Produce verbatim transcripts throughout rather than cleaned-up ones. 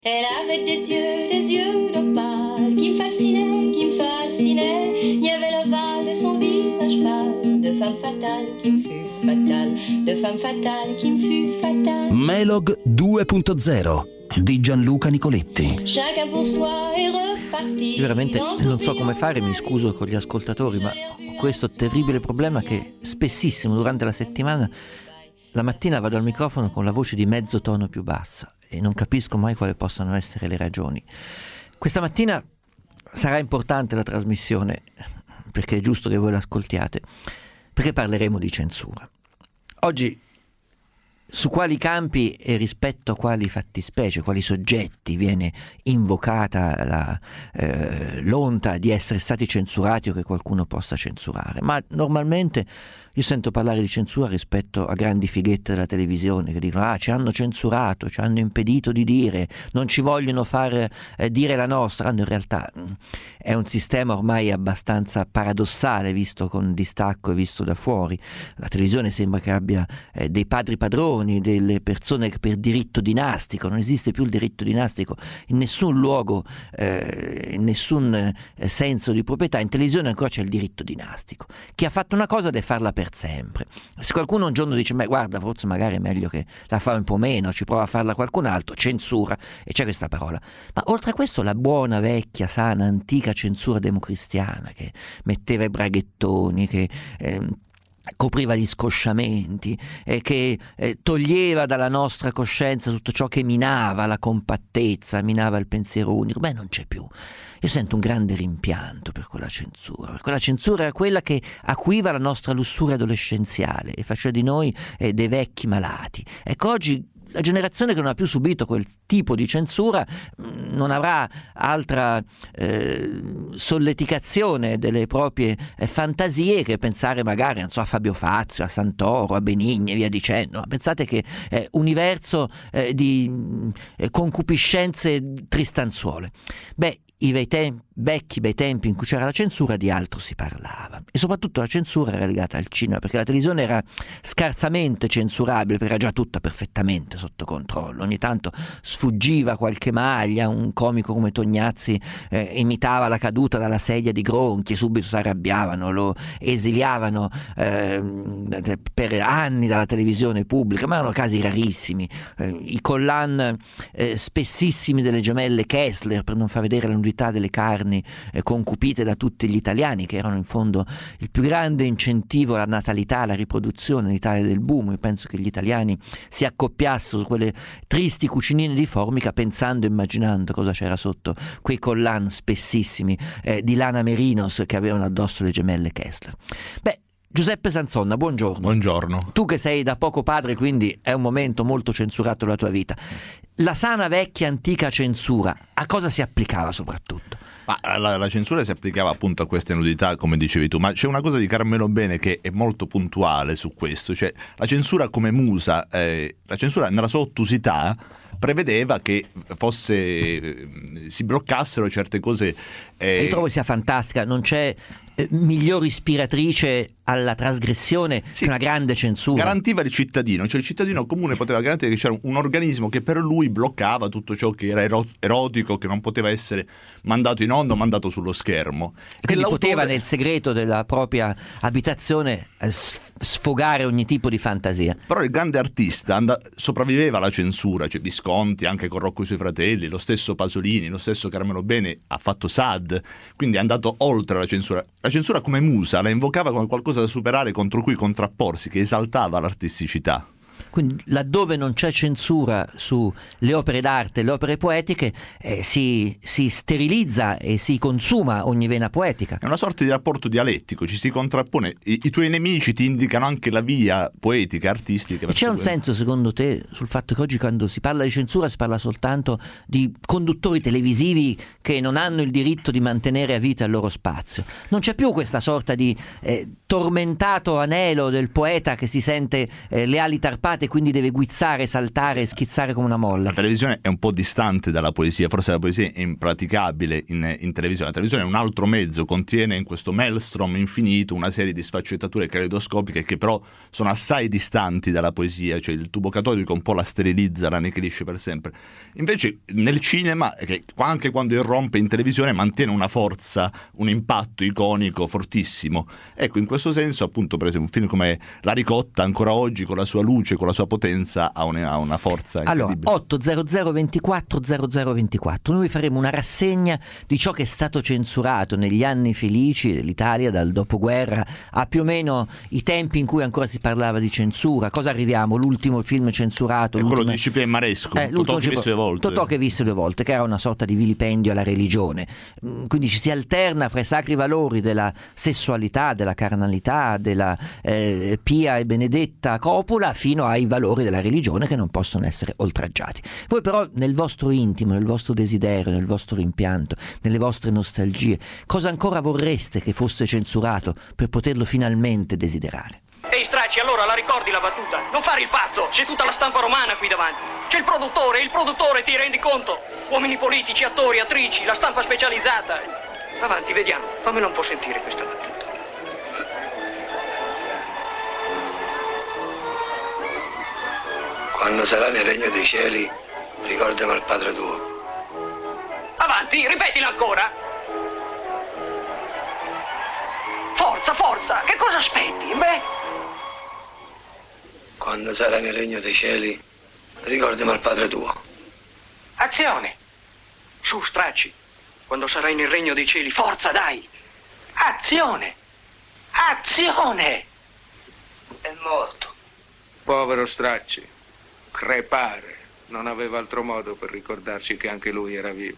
Elle avait des yeux, des yeux d'opale qui me fascinaient, qui me fascinaient. Il y avait l'ovale de son visage pâle, de femme fatale qui me fut fatale, de femme fatale qui me fut fatale. Melog due punto zero di Gianluca Nicoletti. Chacun pour soi est reparti. Io veramente non so come fare, mi scuso con gli ascoltatori, ma ho questo terribile problema che spessissimo durante la settimana la mattina vado al microfono con la voce di mezzo tono più bassa e non capisco mai quali possano essere le ragioni. Questa mattina sarà importante la trasmissione, perché è giusto che voi l'ascoltiate, perché parleremo di censura. Oggi su quali campi e rispetto a quali fattispecie, quali soggetti viene invocata la, eh, l'onta di essere stati censurati o che qualcuno possa censurare. Ma normalmente io sento parlare di censura rispetto a grandi fighette della televisione che dicono ah ci hanno censurato, ci hanno impedito di dire, non ci vogliono far eh, dire la nostra, quando in realtà mh, è un sistema ormai abbastanza paradossale visto con distacco e visto da fuori. La televisione sembra che abbia eh, dei padri padroni, delle persone che per diritto dinastico, non esiste più il diritto dinastico in nessun luogo, eh, in nessun eh, senso di proprietà. In televisione ancora c'è il diritto dinastico. Chi ha fatto una cosa deve farla per sempre. Se qualcuno un giorno dice ma guarda forse magari è meglio che la fa un po' meno, ci prova a farla qualcun altro, censura, e c'è questa parola. Ma oltre a questo la buona vecchia sana antica censura democristiana che metteva i braghettoni, che eh, copriva gli scosciamenti e che eh, toglieva dalla nostra coscienza tutto ciò che minava la compattezza, minava il pensiero unico, beh non c'è più. Io sento un grande rimpianto per quella censura. Quella censura era quella che acuiva la nostra lussuria adolescenziale e faceva di noi eh, dei vecchi malati. Ecco, oggi la generazione che non ha più subito quel tipo di censura mh, non avrà altra eh, solleticazione delle proprie eh, fantasie che pensare magari non so, a Fabio Fazio, a Santoro, a Benigni e via dicendo. Ma pensate che eh, universo eh, di eh, concupiscenze tristanzuole. Beh, i bei tempi, vecchi bei tempi in cui c'era la censura di altro si parlava, e soprattutto la censura era legata al cinema, perché la televisione era scarsamente censurabile perché era già tutta perfettamente sotto controllo. Ogni tanto sfuggiva qualche maglia, un comico come Tognazzi eh, imitava la caduta dalla sedia di Gronchi e subito si arrabbiavano, lo esiliavano eh, per anni dalla televisione pubblica, ma erano casi rarissimi. Eh, i collan eh, spessissimi delle gemelle Kessler per non far vedere la nudità delle carni eh, concupite da tutti gli italiani, che erano in fondo il più grande incentivo alla natalità, alla riproduzione in Italia del boom. Io penso che gli italiani si accoppiassero su quelle tristi cucinine di formica pensando, immaginando cosa c'era sotto quei collan spessissimi eh, di lana merinos che avevano addosso le gemelle Kessler. Beh, Giuseppe Sanzonna, buongiorno. Buongiorno. Tu che sei da poco padre, quindi è un momento molto censurato della tua vita. La sana vecchia antica censura a cosa si applicava soprattutto? Ma la, la censura si applicava appunto a queste nudità, come dicevi tu, ma c'è una cosa di Carmelo Bene che è molto puntuale su questo, cioè la censura come musa, eh, la censura nella sua ottusità prevedeva che fosse eh, si bloccassero certe cose. Eh... Io trovo sia fantastica, non c'è eh, miglior ispiratrice alla trasgressione sì, che una grande censura. Garantiva il cittadino, cioè il cittadino comune poteva garantire che c'era un organismo che per lui bloccava tutto ciò che era ero- erotico, che non poteva essere mandato in onda o mandato sullo schermo. E quindi e poteva nel segreto della propria abitazione eh, sfogare ogni tipo di fantasia. Però il grande artista and- sopravviveva alla censura, cioè Visconti anche con Rocco e i suoi fratelli, lo stesso Pasolini, lo stesso Carmelo Bene ha fatto Sad, quindi è andato oltre la censura. La censura come musa la invocava come qualcosa da superare, contro cui contrapporsi, che esaltava l'artisticità. Quindi laddove non c'è censura sulle opere d'arte e le opere poetiche eh, si, si sterilizza e si consuma ogni vena poetica. È una sorta di rapporto dialettico, ci si contrappone, i, i tuoi nemici ti indicano anche la via poetica, artistica. E c'è un senso secondo te sul fatto che oggi quando si parla di censura si parla soltanto di conduttori televisivi che non hanno il diritto di mantenere a vita il loro spazio? Non c'è più questa sorta di eh, tormentato anelo del poeta che si sente eh, le ali tarpate stampate, quindi deve guizzare, saltare, schizzare come una molla. La televisione è un po' distante dalla poesia, forse la poesia è impraticabile in, in televisione. La televisione è un altro mezzo, contiene in questo maelstrom infinito una serie di sfaccettature caleidoscopiche che però sono assai distanti dalla poesia, cioè il tubo catodico un po' la sterilizza, la annichilisce per sempre. Invece nel cinema, che anche quando irrompe in televisione, mantiene una forza, un impatto iconico fortissimo. Ecco, in questo senso appunto per esempio un film come La ricotta ancora oggi con la sua luce, con la sua potenza ha una, ha una forza incredibile. Allora, otto zero zero ventiquattro zero zero ventiquattro, noi faremo una rassegna di ciò che è stato censurato negli anni felici dell'Italia, dal dopoguerra a più o meno i tempi in cui ancora si parlava di censura. Cosa arriviamo? L'ultimo film censurato è quello di Cipriano Maresco, eh, Totò che visse due volte Totò che visse due volte, che era una sorta di vilipendio alla religione. Quindi ci si alterna fra i sacri valori della sessualità, della carnalità, della eh, pia e benedetta copula, fino ai valori della religione che non possono essere oltraggiati. Voi però nel vostro intimo, nel vostro desiderio, nel vostro rimpianto, nelle vostre nostalgie, cosa ancora vorreste che fosse censurato per poterlo finalmente desiderare? Ehi Stracci, allora la ricordi la battuta? Non fare il pazzo, c'è tutta la stampa romana qui davanti. C'è il produttore, il produttore, ti rendi conto? Uomini politici, attori, attrici, la stampa specializzata. Avanti, vediamo, fammela un po' sentire questa battuta. Quando sarai nel regno dei cieli, ricordami al padre tuo. Avanti, ripetila ancora. Forza, forza, che cosa aspetti? Beh... Quando sarai nel regno dei cieli, ricordami al padre tuo. Azione! Su, Stracci, quando sarai nel regno dei cieli, forza, dai! Azione! Azione! È morto. Povero Stracci, crepare. Non aveva altro modo per ricordarci che anche lui era vivo.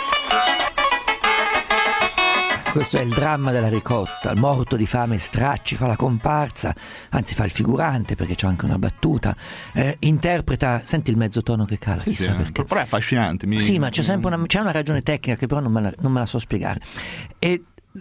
Questo è il dramma della ricotta. Il morto di fame Stracci fa la comparsa, anzi fa il figurante perché c'è anche una battuta, eh, interpreta, senti il mezzo tono che cala, sì, chissà sì, perché. Però è affascinante. Mi... Sì, ma c'è sempre una, c'è una ragione tecnica che però non me la, non me la so spiegare. E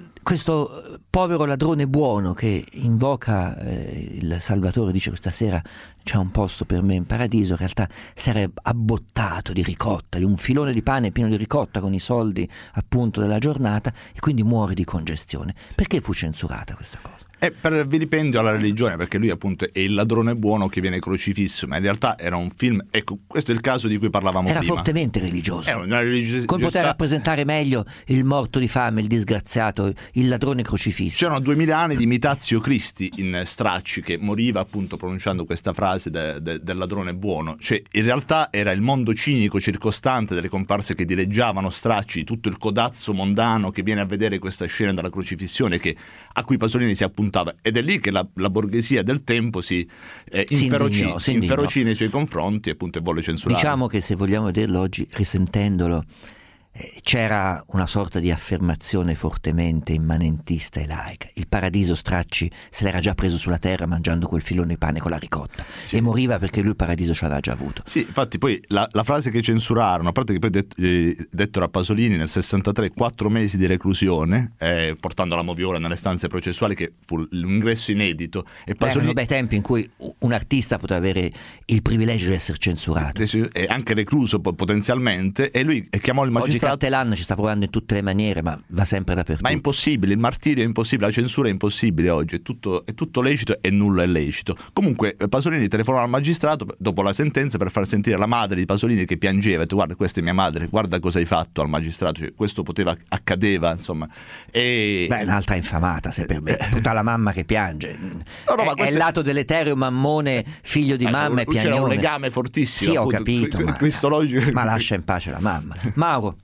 questo povero ladrone buono che invoca eh, il Salvatore, dice questa sera c'è un posto per me in paradiso, in realtà sarebbe abbottato di ricotta, di un filone di pane pieno di ricotta con i soldi appunto della giornata, e quindi muore di congestione. Perché fu censurata questa cosa? È per vilipendio alla religione, perché lui appunto è il ladrone buono che viene crocifisso, ma in realtà era un film, ecco, questo è il caso di cui parlavamo era prima. Era fortemente religioso. Era una religiosità. Come poter rappresentare meglio il morto di fame, il disgraziato, il ladrone crocifisso? C'erano duemila anni di imitatio Christi in Stracci, che moriva appunto pronunciando questa frase de, de, del ladrone buono. Cioè in realtà era il mondo cinico circostante delle comparse che dileggiavano Stracci, tutto il codazzo mondano che viene a vedere questa scena della crocifissione, che, a cui Pasolini si appuntava. Ed è lì che la, la borghesia del tempo si, eh, si inferocì, indignò, si inferocì nei suoi confronti e appunto volle censurare. Diciamo che se vogliamo vederlo oggi, risentendolo, eh, c'era una sorta di affermazione fortemente immanentista e laica. Il paradiso Stracci se l'era già preso sulla terra mangiando quel filone di pane con la ricotta, sì. E moriva perché lui il paradiso ce l'aveva già avuto. Sì, infatti poi la, la frase che censurarono, a parte che poi det, eh, dettero a Pasolini nel sessantatré quattro mesi di reclusione, eh, portando la moviola nelle stanze processuali, che fu l'ingresso inedito. E Pasolini... erano bei tempi in cui un artista poteva avere il privilegio di essere censurato. E anche recluso potenzialmente, e lui chiamò il magistrato. Oggi Cattelan ci sta provando in tutte le maniere, ma va sempre dappertutto. Ma è impossibile, il martirio è impossibile, la censura è impossibile oggi, è tutto, è tutto lecito e nulla è lecito. Comunque Pasolini telefonò al magistrato dopo la sentenza per far sentire la madre di Pasolini che piangeva, e tu guarda, questa è mia madre, guarda cosa hai fatto al magistrato, cioè, questo poteva, accadeva, insomma. E... Beh, un'altra infamata, se permette, tutta la mamma che piange. No, no, ma è, è il lato dell'etereo mammone, figlio di eh, mamma e piagnone. C'era un legame fortissimo. Sì, appunto, ho capito, ma, cristologico. ma lascia in pace la mamma. Mauro.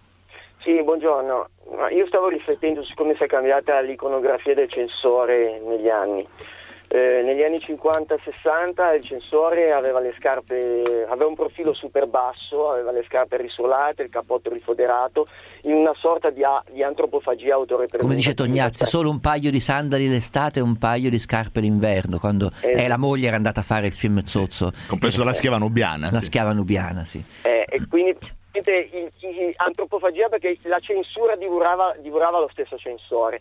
Sì, buongiorno. Io stavo riflettendo su come si è cambiata l'iconografia del censore negli anni. Eh, negli anni cinquanta sessanta il censore aveva le scarpe, aveva un profilo super basso, aveva le scarpe risolate, il cappotto rifoderato, in una sorta di, a, di antropofagia autorepresentativa. Come dice Tognazzi, solo un paio di sandali l'estate e un paio di scarpe l'inverno, quando eh, eh, la moglie era andata a fare il film Zozzo. Sì, compreso dalla schiava nubiana. La sì. schiava nubiana, sì. Eh, e quindi il, il, antropofagia, perché la censura divorava, divorava lo stesso censore.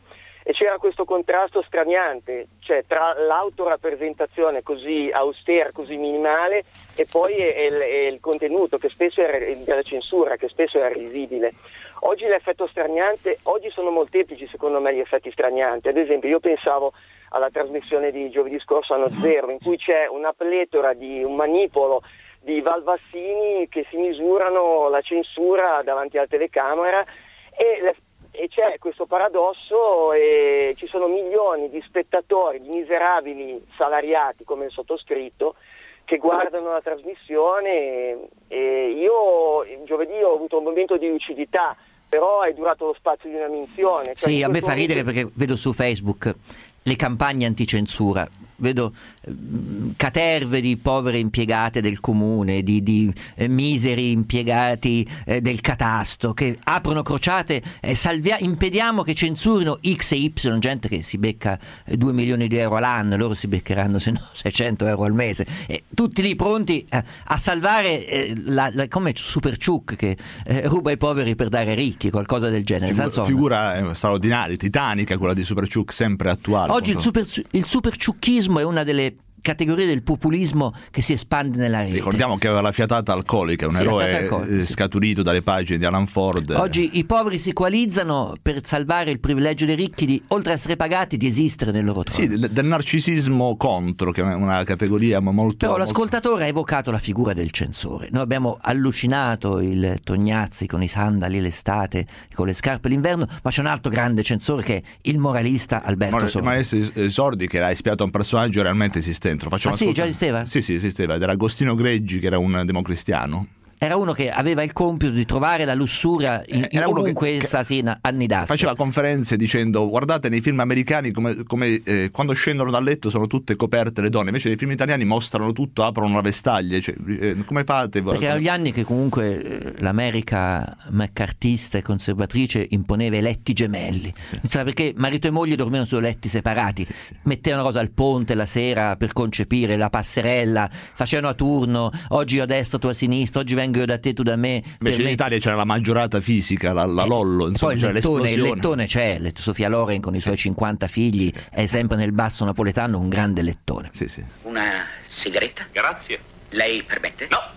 e c'era questo contrasto straniante, cioè tra l'autorappresentazione così austera, così minimale, e poi è, è, è il contenuto che spesso è della censura, che spesso è risibile. Oggi l'effetto straniante, oggi sono molteplici secondo me gli effetti stranianti. Ad esempio io pensavo alla trasmissione di giovedì scorso Anno Zero, in cui c'è una pletora di un manipolo di valvassini che si misurano la censura davanti alla telecamera, e le, e c'è questo paradosso, e ci sono milioni di spettatori, di miserabili salariati come il sottoscritto, che guardano la trasmissione, e, e io giovedì ho avuto un momento di lucidità, però è durato lo spazio di una minzione. Cioè, sì, a me fa momento... ridere perché vedo su Facebook le campagne anticensura, vedo eh, caterve di povere impiegate del comune, di, di eh, miseri impiegati eh, del catasto che aprono crociate, eh, salvia- impediamo che censurino X e Y, gente che si becca due milioni di euro all'anno, loro si beccheranno se no seicento euro al mese, eh, tutti lì pronti eh, a salvare eh, la, la, come Super Ciuc che eh, ruba ai poveri per dare ai ricchi, qualcosa del genere. Figura, figura eh, straordinaria, titanica, quella di Super Ciuc, sempre attuale. Oggi il super, il superciucchismo è una delle categorie del populismo che si espande nella rete. Ricordiamo che aveva la fiatata alcolica, un sì, eroe alcolica, sì. scaturito dalle pagine di Alan Ford. Oggi i poveri si coalizzano per salvare il privilegio dei ricchi di, oltre a essere pagati, di esistere nel loro trono. Sì, del, del narcisismo contro, che è una categoria molto... Però molto... l'ascoltatore ha evocato la figura del censore. Noi abbiamo allucinato il Tognazzi con i sandali l'estate, con le scarpe l'inverno, ma c'è un altro grande censore che è il moralista Alberto Mor- Sordi. Maestro Sordi, che ha espiato un personaggio realmente esistente. Lo facciamo Ah sì, già esisteva? Sì, sì, esisteva. Ed era Agostino Greggi, che era un democristiano. Era uno che aveva il compito di trovare la lussuria in, in ovunque essa si annidasse. Faceva conferenze dicendo: guardate, nei film americani come, come eh, quando scendono dal letto sono tutte coperte le donne, invece nei film italiani mostrano tutto, aprono una vestaglia, cioè, eh, come fate? Perché erano gli anni che comunque eh, l'America maccartista e conservatrice imponeva i letti gemelli, sì. Perché marito e moglie dormivano su letti separati, sì, sì. Mettevano cosa al ponte la sera per concepire la passerella, facevano a turno, oggi io a destra, tu a sinistra, oggi vengo io da te, tu da me. Invece in me... Italia c'era la maggiorata fisica, la, la Lollo, insomma, poi il lettone, il lettone c'è, Sofia Loren con i suoi cinquanta figli è sempre nel basso napoletano un grande lettone. Sì, sì. Una sigaretta? Grazie. Lei permette? No,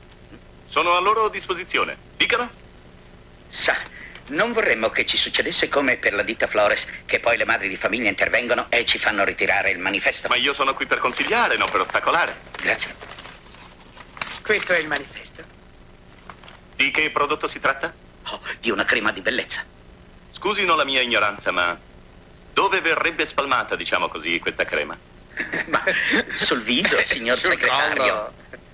sono a loro disposizione. Dicano. Sa, non vorremmo che ci succedesse come per la ditta Flores, che poi le madri di famiglia intervengono e ci fanno ritirare il manifesto. Ma io sono qui per consigliare, non per ostacolare. Grazie. Questo è il manifesto. Di che prodotto si tratta? Oh, di una crema di bellezza. Scusino la mia ignoranza, ma dove verrebbe spalmata, diciamo così, questa crema? Ma sul viso, signor Sul segretario. collo.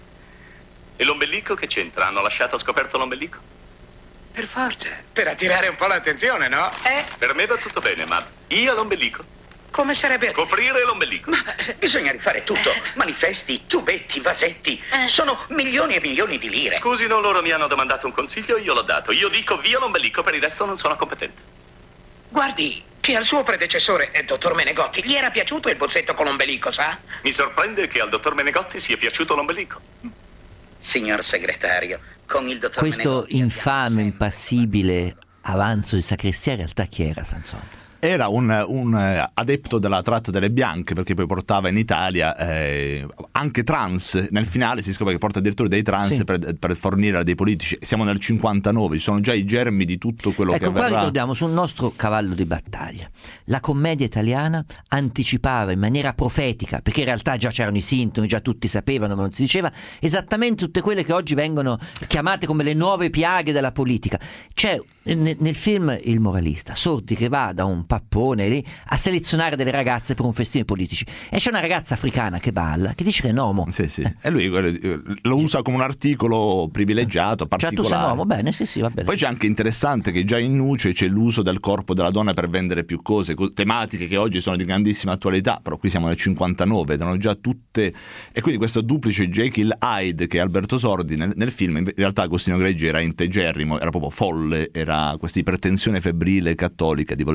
E l'ombelico che c'entra? Hanno lasciato scoperto l'ombelico? Per forza, per attirare un po' l'attenzione, no? Eh? Per me va tutto bene, ma io l'ombelico? Come sarebbe? Coprire l'ombelico. Ma bisogna rifare tutto. Manifesti, tubetti, vasetti. Eh. Sono milioni e milioni di lire. Scusino, loro mi hanno domandato un consiglio, io l'ho dato. Io dico via l'ombelico, per il resto non sono competente. Guardi, che al suo predecessore, il dottor Menegotti, gli era piaciuto il bozzetto con l'ombelico, sa? Mi sorprende che al dottor Menegotti sia piaciuto l'ombelico. Signor segretario, con il dottor Questo Menegotti infame, impassibile avanzo di sacrestia in realtà chi era Sansone? Era un, un adepto della tratta delle bianche, perché poi portava in Italia eh, anche trans. Nel finale si scopre che porta addirittura dei trans, sì. per, per fornire a dei politici. Siamo nel cinquantanove, ci sono già i germi di tutto quello ecco, che avverrà. Qua ritorniamo sul nostro cavallo di battaglia. La commedia italiana anticipava in maniera profetica, perché in realtà già c'erano i sintomi, già tutti sapevano ma non si diceva, esattamente tutte quelle che oggi vengono chiamate come le nuove piaghe della politica. C'è nel, nel film Il moralista Sordi che va da un pappone lì a selezionare delle ragazze per un festino politici, e c'è una ragazza africana che balla, che dice che è un uomo. Sì, sì. E lui lo usa come un articolo privilegiato, particolare. Cioè tu sei un uomo, bene, sì sì, va bene. Poi c'è anche interessante che già in Nuce c'è l'uso del corpo della donna per vendere più cose, tematiche che oggi sono di grandissima attualità, però qui siamo nel cinquantanove, erano già tutte. E quindi questo duplice Jekyll Hyde che è Alberto Sordi nel, nel film, in realtà Agostino Greggi era integerrimo, era proprio folle, era questa ipertensione febbrile cattolica di voler coprire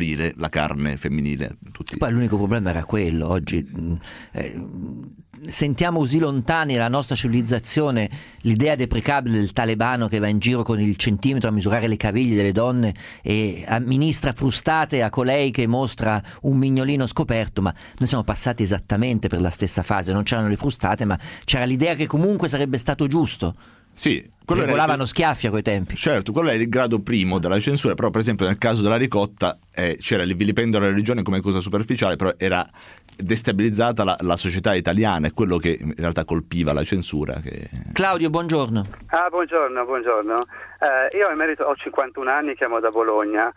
femminile, la carne femminile. Tutti. Poi l'unico problema era quello. Oggi eh, sentiamo così lontani dalla nostra civilizzazione l'idea deprecabile del talebano che va in giro con il centimetro a misurare le caviglie delle donne e amministra frustate a colei che mostra un mignolino scoperto, ma noi siamo passati esattamente per la stessa fase. Non c'erano le frustate, ma c'era l'idea che comunque sarebbe stato giusto. Sì, quello regolavano era, schiaffi a quei tempi. Certo, quello è il grado primo della censura, però per esempio nel caso della ricotta eh, c'era il vilipendio della religione come cosa superficiale, però era destabilizzata la, la società italiana, è quello che in realtà colpiva la censura. Che... Claudio, buongiorno. Ah, buongiorno, buongiorno. Eh, io emerito, ho cinquantuno anni, chiamo da Bologna.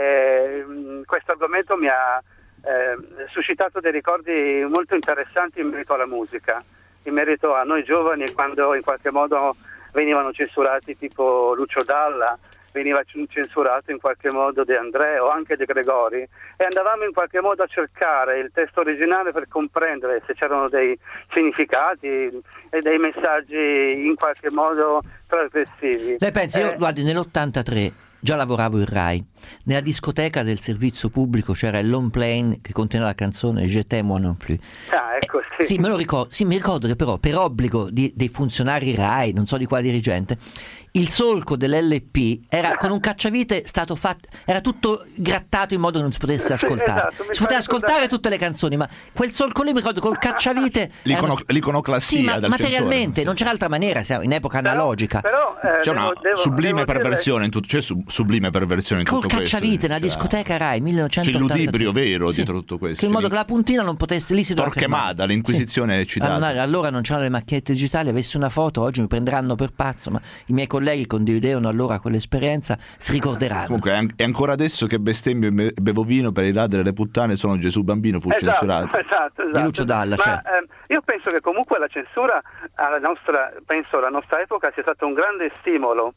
Eh, questo argomento mi ha eh, suscitato dei ricordi molto interessanti in merito alla musica, in merito a noi giovani, quando in qualche modo venivano censurati tipo Lucio Dalla, veniva censurato in qualche modo De André o anche De Gregori, e andavamo in qualche modo a cercare il testo originale per comprendere se c'erano dei significati e dei messaggi in qualche modo trasgressivi. Lei pensa, eh, io guardi, nell'ottantatré già lavoravo in Rai, nella discoteca del servizio pubblico c'era il long plane che conteneva la canzone Je t'aime moi non plus. Ah, ecco, sì. Eh, sì, me lo ricordo, sì, mi ricordo che però per obbligo di, dei funzionari Rai, non so di quale dirigente, il solco dell'L P era con un cacciavite stato fatto, era tutto grattato in modo che non si potesse ascoltare. Esatto, si poteva ascoltare ricordare... tutte le canzoni, ma quel solco lì mi ricordo col cacciavite L'icono... era... l'iconoclassia sì, ma del materialmente censore. non c'era altra maniera, siamo in epoca però, analogica. Però, eh, c'è una devo, devo, sublime devo perversione dire... in tutto, c'è su, sublime perversione in col tutto questo. cacciavite nella discoteca Rai millenovecentottanta. C'è il ludibrio vero sì, dietro tutto questo. che in modo che la puntina non potesse, lì si doveva Torquemada, l'inquisizione sì. citata. Allora, allora non c'erano le macchinette digitali, avessi una foto oggi mi prenderanno per pazzo, ma i miei colleghi condividevano allora quell'esperienza, si ricorderanno. Comunque è ancora adesso che bestemmio e bevo vino per i ladri e le puttane, sono Gesù bambino, fu esatto, censurato. Esatto, esatto. Di Lucio Dalla, ma cioè. ehm, io penso che comunque la censura alla nostra, penso alla nostra epoca sia stato un grande stimolo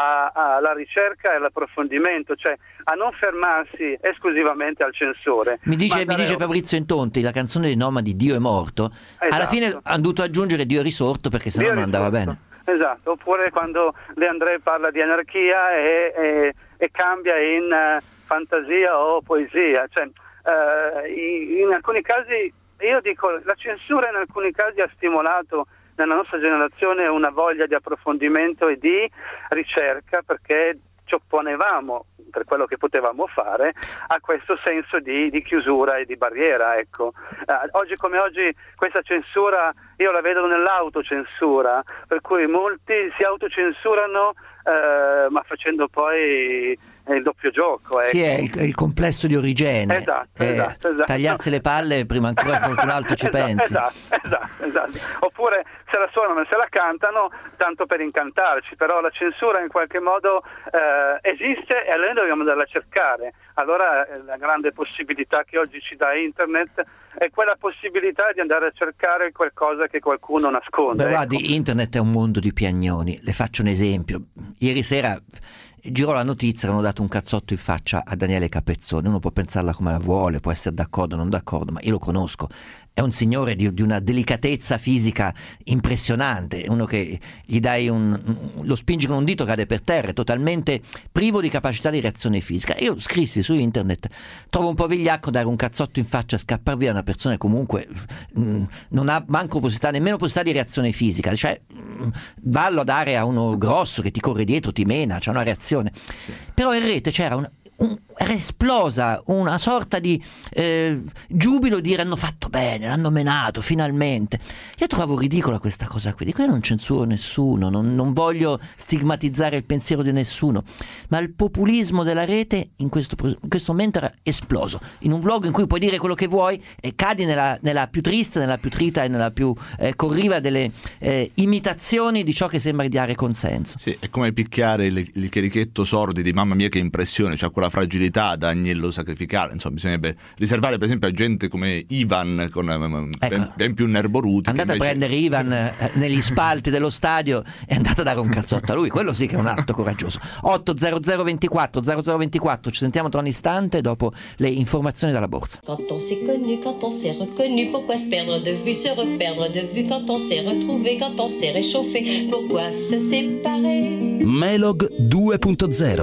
alla ricerca e all'approfondimento, cioè a non fermarsi esclusivamente al censore. Mi dice, mi dice a... Fabrizio Intonti, la canzone dei Nomadi Dio è morto, esatto. Alla fine hanno dovuto aggiungere Dio è risorto perché sennò Dio non andava bene. Esatto, oppure quando De André parla di anarchia e, e, e cambia in uh, fantasia o poesia, cioè uh, in, in alcuni casi, io dico, la censura in alcuni casi ha stimolato nella nostra generazione una voglia di approfondimento e di ricerca, perché ci opponevamo, per quello che potevamo fare, a questo senso di, di chiusura e di barriera, ecco. Uh, oggi come oggi questa censura io la vedo nell'autocensura, per cui molti si autocensurano uh, ma facendo poi il doppio gioco, ecco. Sì, è il, è il complesso di Origene. Esatto, eh, esatto, esatto. Tagliarsi le palle prima ancora che qualcun altro ci esatto, pensi. Esatto, esatto, esatto. Oppure se la suonano e se la cantano tanto per incantarci, però la censura in qualche modo eh, esiste e noi dobbiamo andarla a cercare. Allora eh, la grande possibilità che oggi ci dà internet è quella possibilità di andare a cercare qualcosa che qualcuno nasconde. Beh, ecco. guardi, internet è un mondo di piagnoni. Le faccio un esempio. Ieri sera girò la notizia che hanno dato un cazzotto in faccia a Daniele Capezzone. Uno può pensarla come la vuole, può essere d'accordo o non d'accordo, ma io lo conosco. È un signore di, di una delicatezza fisica impressionante, uno che gli dai un, lo spingi con un dito, cade per terra, è totalmente privo di capacità di reazione fisica. Io scrissi su internet, trovo un po' vigliacco dare un cazzotto in faccia e scappar via a una persona che comunque mh, non ha manco possibilità, nemmeno possibilità di reazione fisica, cioè mh, vallo a dare a uno grosso che ti corre dietro, ti mena, c'è una reazione. Sì. Però in rete c'era un Un, era esplosa una sorta di eh, giubilo, dire hanno fatto bene, l'hanno menato finalmente. Io trovavo ridicola questa cosa qui, dico io non censuro nessuno, non, non voglio stigmatizzare il pensiero di nessuno, ma il populismo della rete in questo, in questo momento era esploso. In un blog in cui puoi dire quello che vuoi e cadi nella, nella più triste, nella più trita e nella più eh, corriva delle eh, imitazioni di ciò che sembra di dare consenso. Sì, è come picchiare il, il chierichetto sordi di mamma mia che impressione, c'ha quella fragilità da agnello sacrificale. Insomma, bisognerebbe riservare per esempio a gente come Ivan con ecco, ben, ben più nerboruti. Andate invece... a prendere Ivan eh, negli spalti dello stadio e andate a dare un cazzotto a lui, quello sì che è un atto coraggioso. otto zero zero ventiquattro zero zero ventiquattro, ci sentiamo tra un istante dopo le informazioni dalla borsa. Quand on s'est connu, quand on s'est reconnu, pourquoi se perdre de vue, se reperdre de vue, quand on s'est retrouvé, quand on s'est réchauffé, pourquoi se séparer? Melog due punto zero.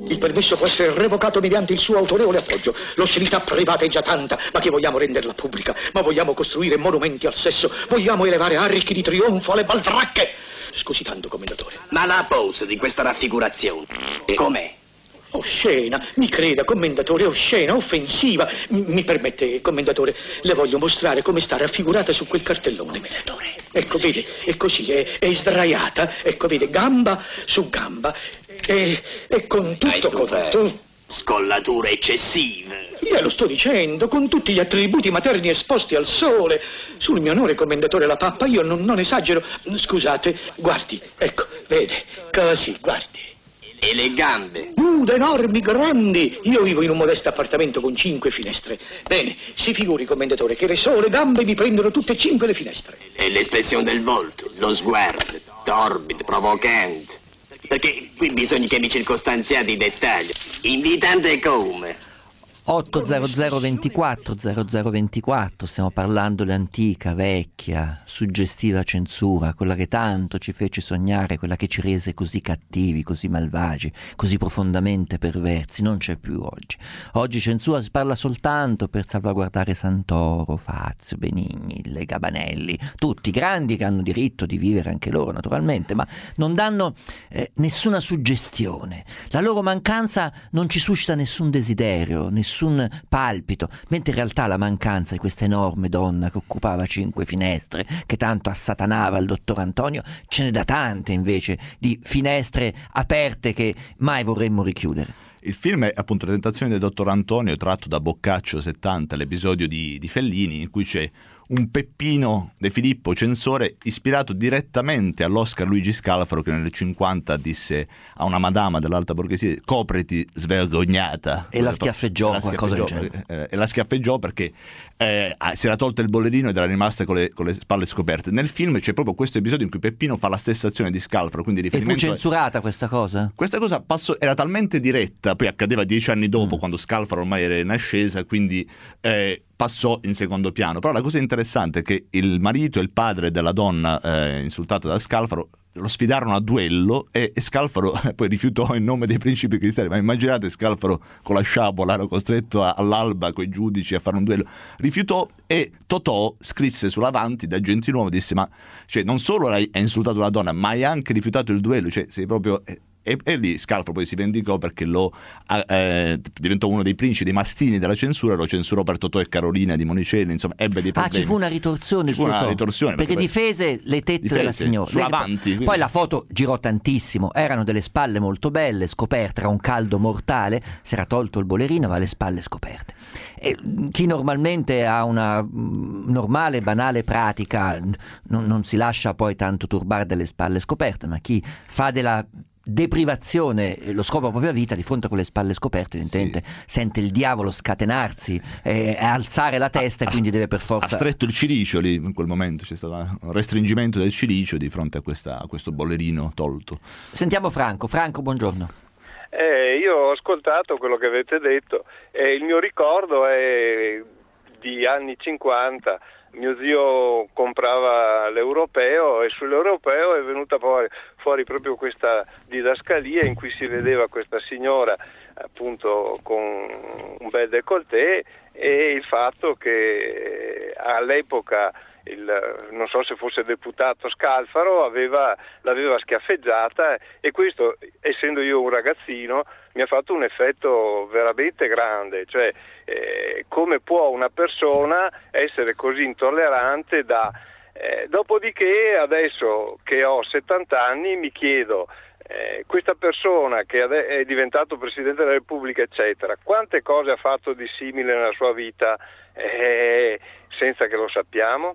Il permesso può essere revocato mediante il suo autorevole appoggio. L'oscenità privata è già tanta, ma che vogliamo renderla pubblica. Ma vogliamo costruire monumenti al sesso. Vogliamo elevare arricchi di trionfo alle baldracche. Scusi tanto, commendatore. Ma la pose di questa raffigurazione com'è? Oscena, mi creda, commendatore, oscena, offensiva. Mi, mi permette, commendatore, le voglio mostrare come sta raffigurata su quel cartellone. Commendatore. Ecco, vede, è così, è, è sdraiata, ecco, vede, gamba su gamba, e, e con tutto quanto... Scollature eccessive. Glielo sto dicendo, con tutti gli attributi materni esposti al sole. Sul mio onore, commendatore La Pappa, io non, non esagero. Scusate, guardi, ecco, vede, così, guardi. E le gambe? Nude, enormi, grandi. Io vivo in un modesto appartamento con cinque finestre. Bene, si figuri, commendatore, che le sole gambe mi prendono tutte e cinque le finestre. E l'espressione del volto, lo sguardo, torbido, provocante. Perché qui bisogna che mi circostanziate i dettagli. Invitante come? otto zero zero ventiquattro zero zero ventiquattro, stiamo parlando dell'antica, vecchia, suggestiva censura, quella che tanto ci fece sognare, quella che ci rese così cattivi, così malvagi, così profondamente perversi. Non c'è più oggi. Oggi censura si parla soltanto per salvaguardare Santoro, Fazio, Benigni, le Gabanelli, tutti grandi che hanno diritto di vivere anche loro naturalmente, ma non danno eh, nessuna suggestione. La loro mancanza non ci suscita nessun desiderio, nessun nessun palpito, mentre in realtà la mancanza di questa enorme donna che occupava cinque finestre, che tanto assatanava il dottor Antonio, ce n'è da tante invece di finestre aperte che mai vorremmo richiudere. Il film è appunto Le tentazioni del dottor Antonio, tratto da Boccaccio settanta, l'episodio di, di Fellini, in cui c'è un Peppino De Filippo censore ispirato direttamente all'Oscar Luigi Scalfaro, che nel cinquanta disse a una madama dell'alta borghesia: copriti svergognata, e la schiaffeggiò, qualcosa del genere. Eh, e la schiaffeggiò perché eh, si era tolto il bollerino ed era rimasta con le, con le spalle scoperte. Nel film c'è proprio questo episodio in cui Peppino fa la stessa azione di Scalfaro, quindi riferimento. E fu censurata questa cosa? Questa cosa passò, era talmente diretta, poi accadeva dieci anni dopo, mm. quando Scalfaro ormai era in ascesa, quindi eh, passò in secondo piano. Però la cosa interessante è che il marito e il padre della donna eh, insultata da Scalfaro lo sfidarono a duello e, e Scalfaro poi rifiutò in nome dei principi cristiani. Ma immaginate Scalfaro con la sciabola, era costretto a, all'alba con i giudici a fare un duello, rifiutò, e Totò scrisse sull'avanti da gentiluomo, disse: ma cioè, non solo hai insultato una donna, ma hai anche rifiutato il duello, cioè sei proprio... Eh, E, e lì Scalfaro poi si vendicò perché lo eh, diventò uno dei principi, dei mastini della censura, lo censurò per Totò e Carolina di Monicelli, insomma ebbe dei problemi. Ah, ci fu una ritorsione, ci fu una ritorsione perché, perché difese le tette difese, della signora sull'avanti, poi, quindi... poi la foto girò tantissimo, erano delle spalle molto belle, scoperte, era un caldo mortale, si era tolto il bollerino ma le spalle scoperte. E chi normalmente ha una normale, banale pratica non, non si lascia poi tanto turbare dalle spalle scoperte, ma chi fa della deprivazione lo scopo della propria vita, di fronte a quelle spalle scoperte evidentemente sì. sente il diavolo scatenarsi e alzare la testa, e quindi deve per forza... Ha stretto il cilicio lì, in quel momento c'è stato un restringimento del cilicio di fronte a, questa, a questo bollerino tolto. Sentiamo Franco. Franco, buongiorno. Eh, io ho ascoltato quello che avete detto e il mio ricordo è di anni cinquanta. Mio zio comprava l'Europeo e sull'Europeo è venuta fuori, fuori proprio questa didascalia in cui si vedeva questa signora appunto con un bel décolleté, e il fatto che all'epoca il, non so se fosse deputato Scalfaro aveva, l'aveva schiaffeggiata, e questo, essendo io un ragazzino, mi ha fatto un effetto veramente grande, cioè eh, come può una persona essere così intollerante da... Eh, dopodiché adesso che ho settanta anni mi chiedo, eh, questa persona che è diventato Presidente della Repubblica eccetera, quante cose ha fatto di simile nella sua vita eh, senza che lo sappiamo?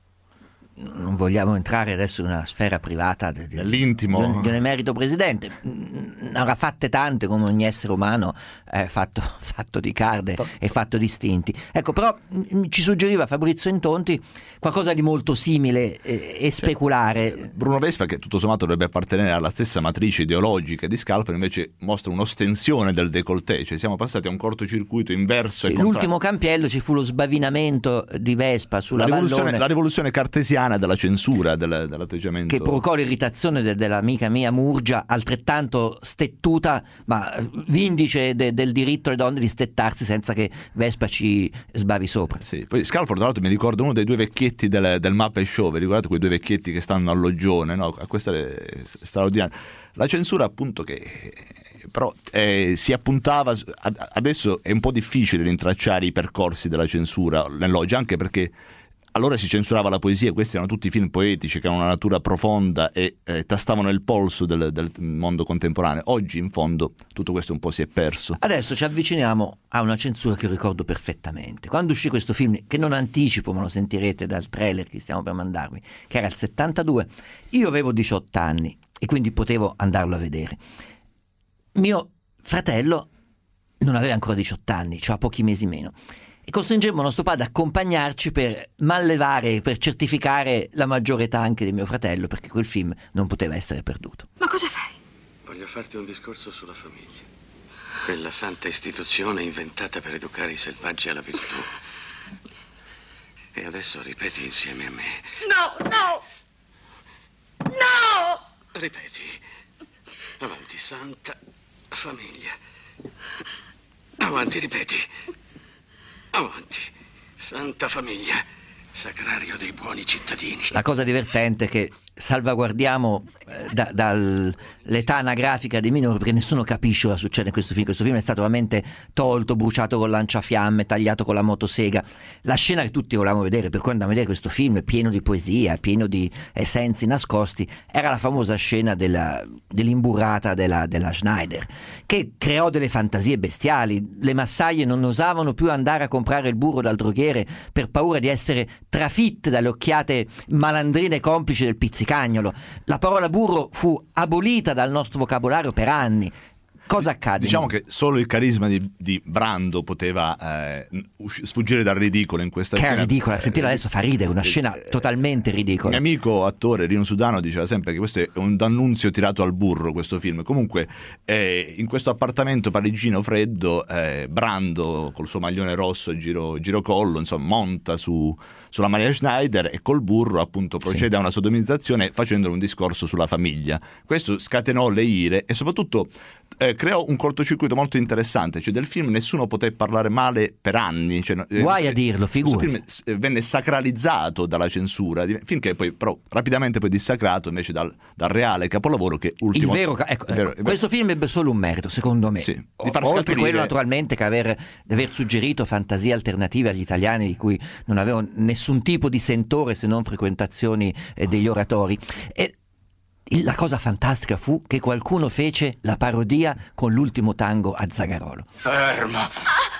Non vogliamo entrare adesso in una sfera privata de, de, dell'intimo di un, di un emerito presidente. Ne avrà fatte tante come ogni essere umano, eh, fatto, fatto di carne e fatto di istinti. Ecco, però ci suggeriva Fabrizio Intonti qualcosa di molto simile eh, e speculare. Bruno Vespa, che tutto sommato dovrebbe appartenere alla stessa matrice ideologica di Scalfaro, invece mostra un'ostensione del décolleté, cioè siamo passati a un cortocircuito inverso. Sì, e l'ultimo campiello ci fu lo sbavinamento di Vespa sulla la rivoluzione, vallone. la rivoluzione cartesiana strana della censura, del, dell'atteggiamento. Che provocò l'irritazione de- dell'amica mia Murgia, altrettanto stettuta, ma vindice de- del diritto alle donne di stettarsi senza che Vespa ci sbavi sopra. Sì, poi Scalfaro, tra l'altro, mi ricordo uno dei due vecchietti del, del Muppet Show, vi ricordate quei due vecchietti che stanno al loggione, no? A questa è straordinaria. La censura, appunto, che però eh, si appuntava, adesso è un po' difficile rintracciare i percorsi della censura nell'oggi, anche perché allora si censurava la poesia, questi erano tutti film poetici che hanno una natura profonda e eh, tastavano il polso del, del mondo contemporaneo. Oggi in fondo tutto questo un po' si è perso. Adesso ci avviciniamo a una censura che io ricordo perfettamente. Quando uscì questo film, che non anticipo ma lo sentirete dal trailer che stiamo per mandarvi, che era il settantadue, io avevo diciotto anni e quindi potevo andarlo a vedere. Mio fratello non aveva ancora diciotto anni, cioè pochi mesi meno, e costringemmo nostro padre ad accompagnarci per mallevare, per certificare la maggiore età anche di mio fratello, perché quel film non poteva essere perduto. Ma cosa fai? Voglio farti un discorso sulla famiglia, quella santa istituzione inventata per educare i selvaggi alla virtù. E adesso ripeti insieme a me. No, no! No! Ripeti. Avanti, santa famiglia. Avanti, ripeti. Avanti, santa famiglia, sacrario dei buoni cittadini. La cosa divertente è che salvaguardiamo eh, da, dall'età anagrafica dei minori, perché nessuno capisce cosa succede in questo film. Questo film è stato veramente tolto, bruciato con lanciafiamme, tagliato con la motosega. La scena che tutti volevamo vedere, per cui andavamo a vedere questo film pieno di poesia, pieno di essenzi nascosti, era la famosa scena della, dell'imburrata della, della Schneider, che creò delle fantasie bestiali. Le massaie non osavano più andare a comprare il burro dal droghiere per paura di essere trafitte dalle occhiate malandrine complici del pizzicagnolo. La parola burro fu abolita dal nostro vocabolario per anni. Cosa accade? Diciamo che solo il carisma di, di Brando poteva eh, sfuggire dal ridicolo in questa che scena. Che era ridicola, sentirla adesso fa ridere, una scena totalmente ridicola. Il mio amico attore Rino Sudano diceva sempre che questo è un d'annunzio tirato al burro, questo film. Comunque eh, in questo appartamento parigino freddo eh, Brando col suo maglione rosso giro, girocollo, insomma, monta su sulla Maria Schneider e col burro appunto procede sì. a una sodomizzazione facendo un discorso sulla famiglia. Questo scatenò le ire e soprattutto eh, creò un cortocircuito molto interessante, cioè del film nessuno poté parlare male per anni, cioè, guai eh, a dirlo, figura. Questo film venne sacralizzato dalla censura finché poi però rapidamente poi dissacrato invece dal, dal reale capolavoro che ultimo il vero, ecco, vero, ecco, questo film ebbe solo un merito secondo me, sì, di far oltre scaturire... quello naturalmente che aver, di aver suggerito fantasie alternative agli italiani di cui non avevano nessun tipo di sentore se non frequentazioni eh, degli oratori. E la cosa fantastica fu che qualcuno fece la parodia con l'ultimo tango a Zagarolo. Ferma!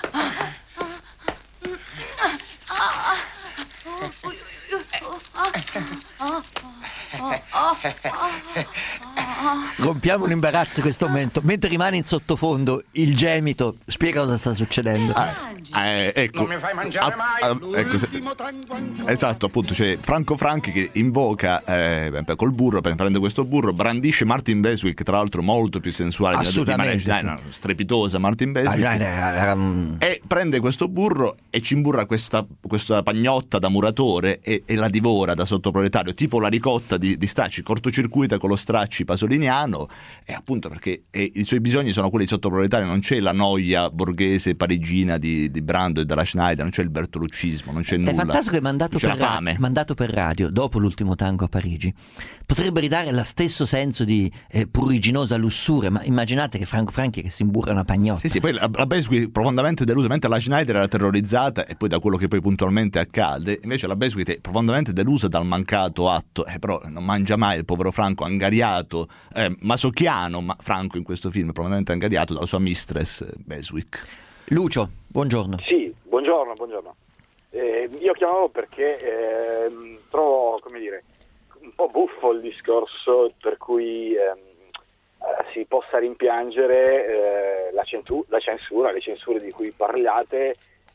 Rompiamo un imbarazzo in questo momento. Mentre rimane in sottofondo il gemito, spiega cosa sta succedendo. Ah, eh, ecco, non mi fai mangiare ah, mai ah, ecco, se, tranguanco. esatto, appunto, c'è Franco Franchi che invoca eh, col burro, prende questo burro, brandisce Martin Beswick, tra l'altro molto più sensuale assolutamente, di Manage, sì. no, strepitosa Martin Beswick, ah, era, era un... e prende questo burro e ci imburra questa, questa pagnotta da muratore e, e la divora da sottoproletario, tipo la ricotta di, di Stracci, cortocircuita con lo Stracci pasoliniano, e appunto perché e, i suoi bisogni sono quelli di sottoproletario, non c'è la noia borghese parigina di, di Brando e della Schneider, non c'è il bertoluccismo, non c'è nulla. È fantastico che mandato per, la fame. mandato per radio dopo l'ultimo tango a Parigi potrebbe ridare lo stesso senso di eh, pruriginosa lussuria, ma immaginate che Franco Franchi che si imburra una pagnotta. Sì, sì, poi la, la Beswick profondamente delusa, mentre la Schneider era terrorizzata e poi da quello che poi puntualmente accade, invece la Beswick è profondamente delusa dal mancato atto, eh, però non mangia mai il povero Franco, angariato, eh, masochiano, ma Franco in questo film è profondamente angariato dalla sua mistress Beswick. Lucio, buongiorno. Sì, buongiorno, buongiorno. Eh, io chiamavo perché eh, trovo, come dire, un po' buffo il discorso per cui ehm, eh, si possa rimpiangere eh, la, centu- la censura, le censure di cui parlate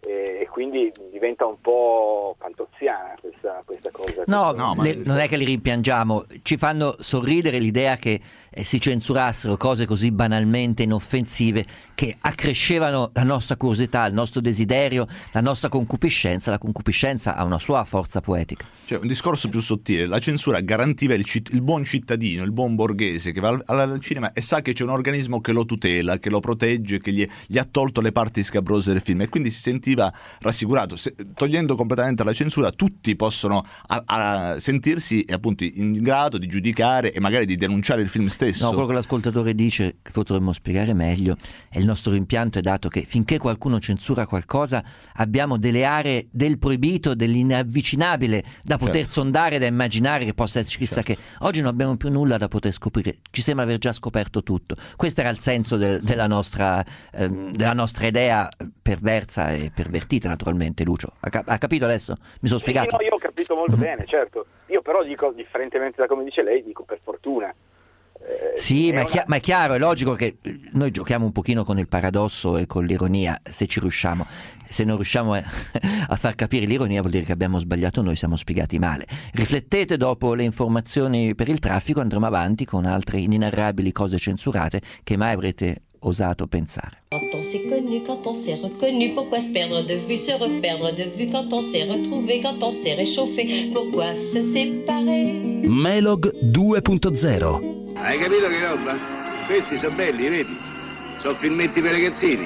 e, e quindi diventa un po' fantoziana questa, questa cosa. No, No, ma- le- non è che li rimpiangiamo, ci fanno sorridere l'idea che eh, si censurassero cose così banalmente inoffensive che accrescevano la nostra curiosità, il nostro desiderio, la nostra concupiscenza. La concupiscenza ha una sua forza poetica. Cioè, un discorso più sottile: la censura garantiva il, citt- il buon cittadino, il buon borghese che va al, al cinema e sa che c'è un organismo che lo tutela, che lo protegge, che gli, gli ha tolto le parti scabrose del film, e quindi si sentiva rassicurato. Se, togliendo completamente la censura, tutti possono a, a sentirsi appunto in grado di giudicare e magari di denunciare il film stesso. No, quello che l'ascoltatore dice, che forse dovremmo spiegare meglio, è il nostro rimpianto è dato che finché qualcuno censura qualcosa abbiamo delle aree del proibito, dell'inavvicinabile da poter Certo. sondare, da immaginare che possa esserci chissà che. Oggi non abbiamo più nulla da poter scoprire, ci sembra aver già scoperto tutto. Questo era il senso del- della, nostra, ehm, della nostra idea perversa e pervertita, naturalmente. Lucio, ha, cap- ha capito adesso? Mi sono Sì, spiegato? no, io ho capito molto bene, certo. Io però dico, differentemente da come dice lei, dico per fortuna. Eh, Sì, ma è, una- chia- ma è chiaro, è logico che noi giochiamo un pochino con il paradosso e con l'ironia, se ci riusciamo. Se non riusciamo a, a far capire l'ironia, vuol dire che abbiamo sbagliato noi, siamo spiegati male. Riflettete, dopo le informazioni per il traffico andremo avanti con altre inenarrabili cose censurate che mai avrete osato pensare. Quand on s'est connu, quand on s'est reconnu, pourquoi se perdre de vue, se reperdre de vue, quand on s'est retrouvé, quand on s'est réchauffé, pourquoi se séparer? Melog due punto zero. Hai capito che roba? Questi sono belli, vedi? Sono filmetti per ragazzini.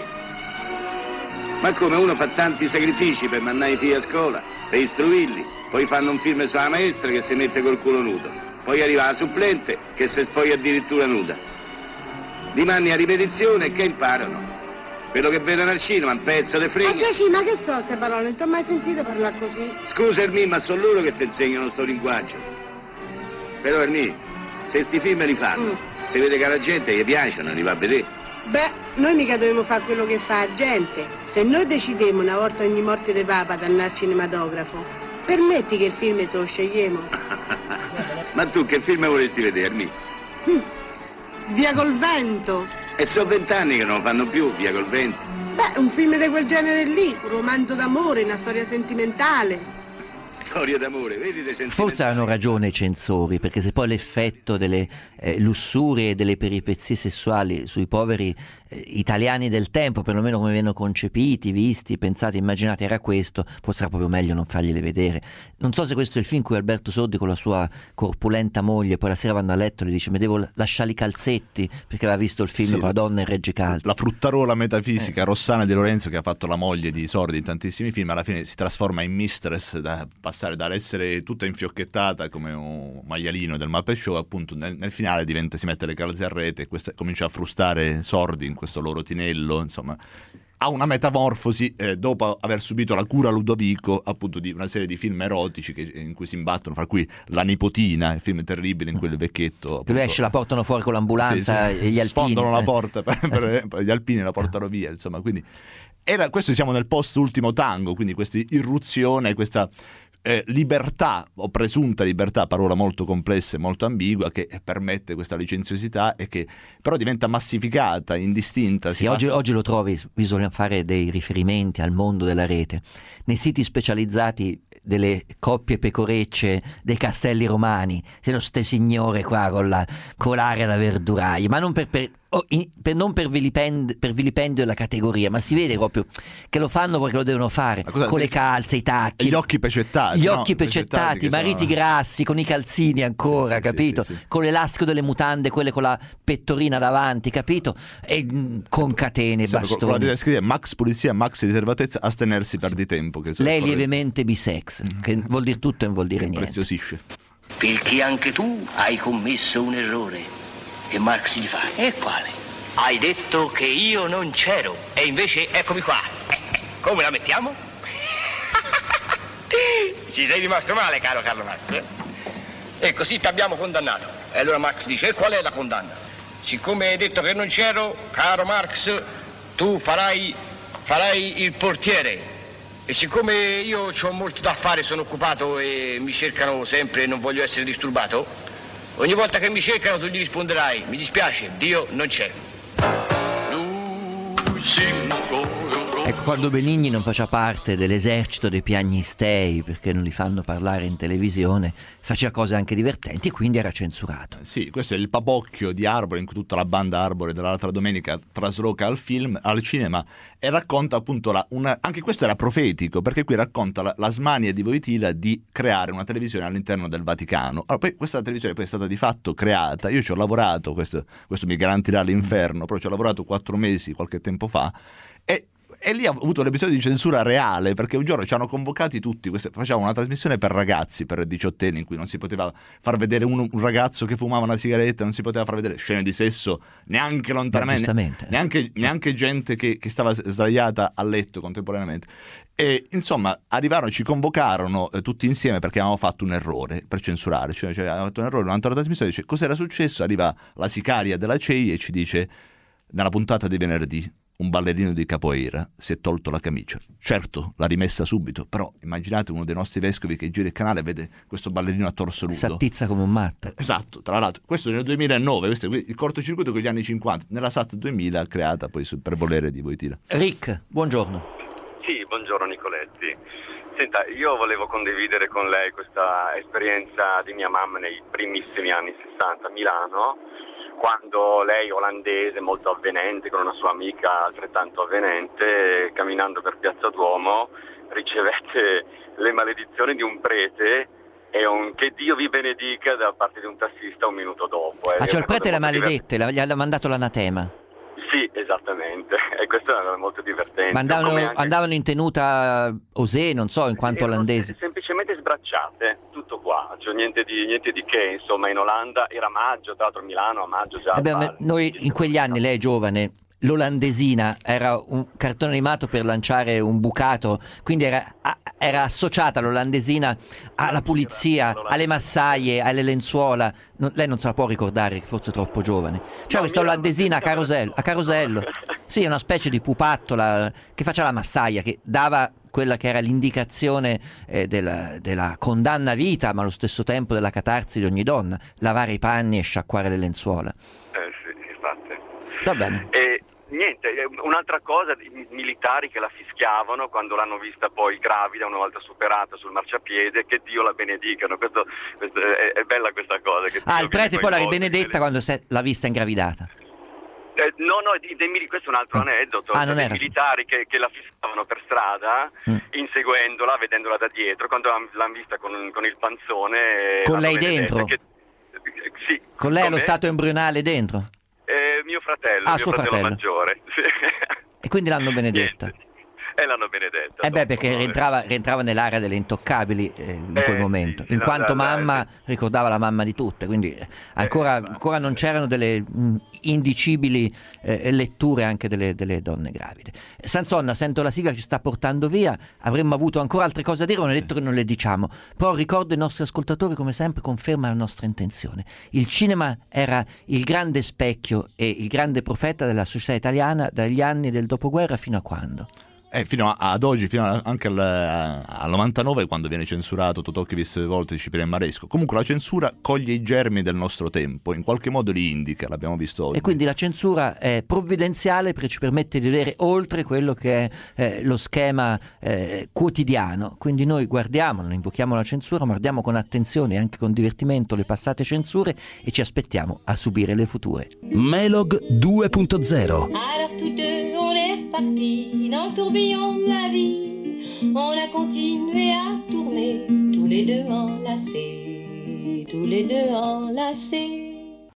Ma come uno fa tanti sacrifici per mandare i figli a scuola, per istruirli, poi fanno un film sulla maestra che si mette col culo nudo, poi arriva la supplente che si spoglia addirittura nuda. Li mandi a ripetizione e che imparano? Quello che vedono al cinema, un pezzo di Ma frega. Giaci, ma che so queste parole? Non ti ho mai sentito parlare così. Scusa Ermì, ma sono loro che ti insegnano sto linguaggio. Però Ermì, se sti film li fanno, se vede che la gente gli piacciono, li va a vedere. Beh, noi mica dobbiamo fare quello che fa la gente. Se noi decidiamo una volta ogni morte di papa di andare al cinematografo, permetti che il film se lo scegliamo. Ma tu che film vorresti vedere, Ermì? Via col vento. E sono vent'anni che non lo fanno più, via col vento. Beh, un film di quel genere lì, un romanzo d'amore, una storia sentimentale. Storia d'amore, vedi le sentimenti. Forse hanno ragione i censori, perché se poi l'effetto delle eh, lussurie e delle peripezie sessuali sui poveri eh, italiani del tempo, perlomeno come vengono concepiti, visti, pensati, immaginati, era questo, forse era proprio meglio non fargliele vedere. Non so se questo è il film in cui Alberto Sordi con la sua corpulenta moglie poi la sera vanno a letto e le dice: mi devo lasciare i calzetti, perché aveva visto il film Sì. con la donna in Reggi Calzi. La fruttarola metafisica Rossana De Lorenzo, che ha fatto la moglie di Sordi in tantissimi film, alla fine si trasforma in mistress, da passare dall'essere tutta infiocchettata come un maialino del Muppet Show, appunto nel, nel finale diventa, si mette le calze a rete e questa, comincia a frustare Sordi in questo loro tinello, insomma ha una metamorfosi eh, dopo aver subito la cura Ludovico, appunto, di una serie di film erotici che, in cui si imbattono, fra cui La nipotina, il film terribile in cui il vecchietto Che appunto, lui esce, la portano fuori con l'ambulanza sì, sì, e gli alpini. sfondano la eh. porta per, per- per gli alpini la portano via, insomma, quindi era, questo siamo nel post ultimo tango, quindi questa irruzione, questa eh, libertà o presunta libertà, parola molto complessa e molto ambigua, che permette questa licenziosità e che però diventa massificata, indistinta. Sì, si oggi, passa- oggi lo trovi, bisogna fare dei riferimenti al mondo della rete. Nei siti specializzati delle coppie pecorecce dei castelli romani, se lo ste signore qua con, la, con l'area da verduraio, ma non per, per, oh, in- per- non per, vilipend- per vilipendio della categoria, ma si vede proprio che lo fanno perché lo devono fare, cosa- con le calze, i tacchi, gli occhi pecettati, gli no? occhi pecettati, che i mariti sono- grassi con i calzini ancora, Sì, sì, capito? sì, sì. Con l'elastico delle mutande, quelle con la pettorina davanti, capito? E mm, con catene e Sempre con- con la bastoni. testa scritta Max pulizia, Max riservatezza, astenersi per di tempo. Che sono Lei corretti. lievemente bisex, che vuol dire tutto e non vuol dire niente. Preziosisce. Perché anche tu hai commesso un errore. E Marx gli fa: e quale? Hai detto che io non c'ero. E invece eccomi qua. Come la mettiamo? Ci sei rimasto male, caro Carlo Marx. eh? E così ti abbiamo condannato. E allora Marx dice: e qual è la condanna? Siccome hai detto che non c'ero, caro Marx, tu farai, farai il portiere. E siccome io ho molto da fare, sono occupato e mi cercano sempre e non voglio essere disturbato, ogni volta che mi cercano tu gli risponderai: mi dispiace, Dio non c'è. Lucingo, Ecco, quando Benigni non faceva parte dell'esercito dei piagnistei perché non li fanno parlare in televisione, faceva cose anche divertenti e quindi era censurato. Sì, questo è il papocchio di Arbore, in cui tutta la banda Arbore dell'altra domenica trasloca al film, al cinema, e racconta appunto la, una, anche questo era profetico, perché qui racconta la, la smania di Wojtyla di creare una televisione all'interno del Vaticano. Allora, poi questa televisione poi è stata di fatto creata, io ci ho lavorato, questo, questo mi garantirà l'inferno, però ci ho lavorato quattro mesi qualche tempo fa, e E lì ha avuto un episodio di censura reale, perché un giorno ci hanno convocati tutti, queste, facevamo una trasmissione per ragazzi, per diciottenni, in cui non si poteva far vedere un, un ragazzo che fumava una sigaretta, non si poteva far vedere scene di sesso neanche lontanamente, Beh, neanche, neanche gente che, che stava sdraiata a letto contemporaneamente. E insomma arrivarono, ci convocarono eh, tutti insieme perché avevamo fatto un errore per censurare, cioè, cioè avevamo fatto un errore durante la trasmissione, dice cos'era successo, arriva la sicaria della C E I e ci dice nella puntata di venerdì un ballerino di capoeira si è tolto la camicia. Certo, l'ha rimessa subito, però immaginate uno dei nostri vescovi che gira il canale e vede questo ballerino a torso nudo. S'attizza come un matto. Esatto, tra l'altro. Questo nel duemilanove, questo è il cortocircuito con gli anni cinquanta, nella S A T duemila creata poi per volere di Wojtyla. Rick, buongiorno. Sì, buongiorno Nicoletti. Senta, io volevo condividere con lei questa esperienza di mia mamma nei primissimi anni sessanta a Milano, quando lei, olandese, molto avvenente, con una sua amica altrettanto avvenente, camminando per Piazza Duomo, ricevette le maledizioni di un prete e un che Dio vi benedica da parte di un tassista un minuto dopo. Ma cioè il prete la maledette, la, gli ha mandato l'anatema. Sì, esattamente, e questo era molto divertente. Ma andavano, anche... andavano in tenuta Osè, non so, in quanto Erano olandesi. semplicemente sbracciate, tutto qua, cioè niente di, niente di che, insomma in Olanda era maggio, tra l'altro a Milano a maggio già. Eh beh, ma noi in quegli anni, lei è giovane, l'Olandesina era un cartone animato per lanciare un bucato, quindi era, era associata l'Olandesina alla pulizia, alle massaie, alle lenzuola. Non, lei non se la può ricordare, che forse è troppo giovane. C'è no, questa Olandesina a carosello, a carosello. Sì, è una specie di pupattola che faceva la massaia, che dava quella che era l'indicazione eh, della, della condanna a vita, ma allo stesso tempo della catarsi di ogni donna, lavare i panni e sciacquare le lenzuola. Eh sì, infatti. Va bene. E niente, un'altra cosa, i militari che la fischiavano quando l'hanno vista poi gravida, una volta superata sul marciapiede, che Dio la benedicano. Questo, questo è, è bella questa cosa. Che ah, Dio il prete poi la ribenedetta le... quando se, l'ha vista ingravidata. Eh, no, no, dei, dei, questo è un altro aneddoto. Ah, non dei era... militari che, che la fiscavano per strada, mm. inseguendola, vedendola da dietro, quando l'hanno, l'hanno vista con, con il panzone. Con lei dentro? Che, sì. Con lei allo stato embrionale dentro? Eh, mio fratello, ah, mio suo fratello, fratello maggiore. Sì. E quindi l'hanno benedetta? Niente. E l'hanno benedetta. Eh beh, perché rientrava, rientrava nell'area delle intoccabili eh, in quel eh, momento, sì, in la, quanto la, mamma la, ricordava la mamma di tutte, quindi ancora, eh, ancora non c'erano delle mh, indicibili eh, letture anche delle, delle donne gravide. Sansonna, sento la sigla, ci sta portando via, avremmo avuto ancora altre cose da dire, non è detto che non le diciamo, però ricordo ai nostri ascoltatori, come sempre conferma la nostra intenzione. Il cinema era il grande specchio e il grande profeta della società italiana dagli anni del dopoguerra fino a quando? Eh, fino a, ad oggi, fino a, anche al, al novantanove, quando viene censurato Totò che visse due volte di Cipriano Maresco. Comunque la censura coglie i germi del nostro tempo, in qualche modo li indica, l'abbiamo visto oggi. E quindi la censura è provvidenziale perché ci permette di vedere oltre quello che è eh, lo schema eh, quotidiano. Quindi noi guardiamo, non invochiamo la censura, ma guardiamo con attenzione e anche con divertimento le passate censure e ci aspettiamo a subire le future. Melog due punto zero. Alors tous deux on est repartis dans le tourbillon de la vie. On a continué à tourner, tous les deux enlacés, tous les deux enlacés.